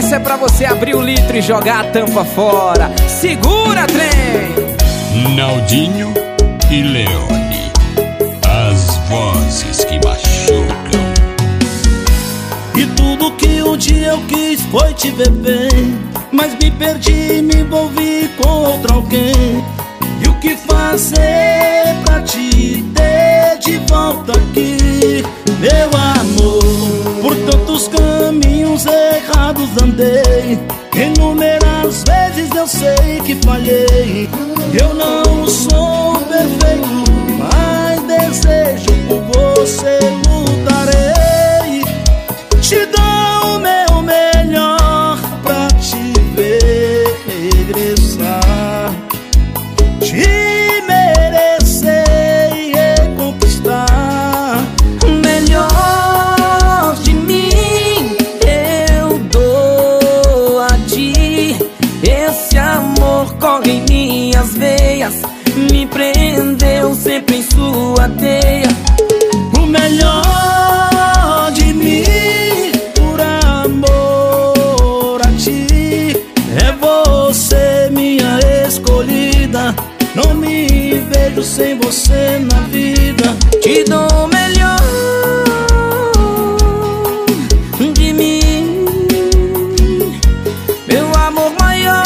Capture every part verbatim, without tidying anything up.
Essa é pra você abrir o litro e jogar a tampa fora. Segura, trem! Naldinho e Leone, as vozes que machucam. E tudo que um dia eu quis foi te ver bem, mas me perdi e me envolvi com outro alguém. E o que fazer pra te ter de volta aqui, meu amor? Por tantos caminhos errados andei, inúmeras vezes eu sei que falhei. Eu não sou perfeito, mas desejo por você lutarei. Te dou o meu melhor pra te ver regressar, te merecer e conquistar. Melhor de mim eu dou a ti. Esse amor corre em minhas veias, me prendeu sempre em sua teia. O melhor de mim, por amor a ti, é você minha escolhida. Não me vejo sem você na vida. Te dou o melhor de mim, meu amor maior,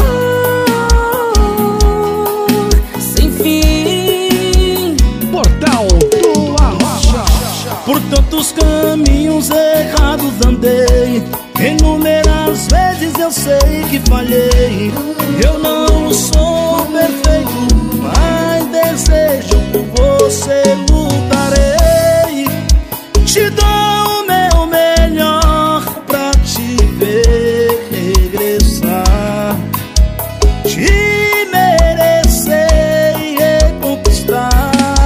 sem fim. Portal do Arrocha. Por tantos caminhos errados andei, inúmeras vezes eu sei que falhei. Eu não sou perfeito, mas desejo por você lutarei. Te dou o meu melhor pra te ver regressar, te merecer e conquistar.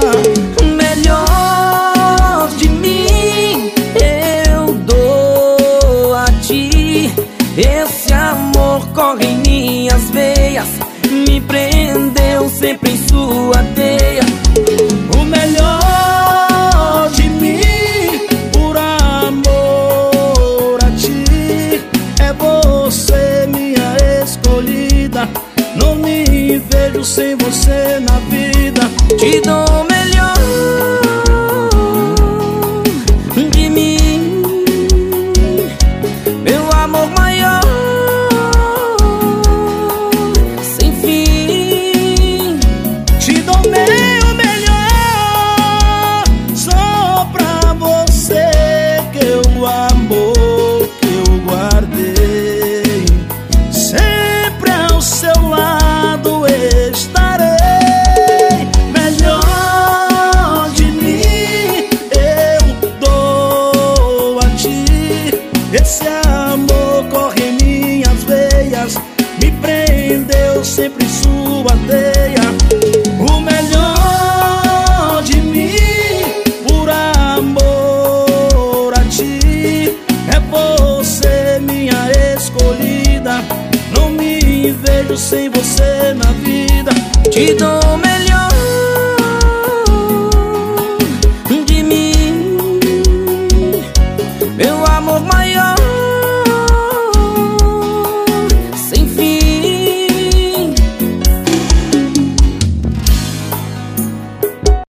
Melhor de mim eu dou a ti. Esse amor corre em minhas veias, me prendeu sempre em sua teia. O melhor de mim, por amor a ti, é você minha escolhida. Não me vejo sem você na vida. Te dou o melhor de mim, meu amor maior, sem fim. Te dou meu melhor, só pra você, que o amor que eu guardei. Sempre ao seu lado estarei. Melhor de mim eu dou a ti. Esse amor corre em minhas veias, me prendeu sempre em sua teia. O melhor de mim, por amor a ti, é você minha escolhida. Não me vejo sem você na vida. Te dou o melhor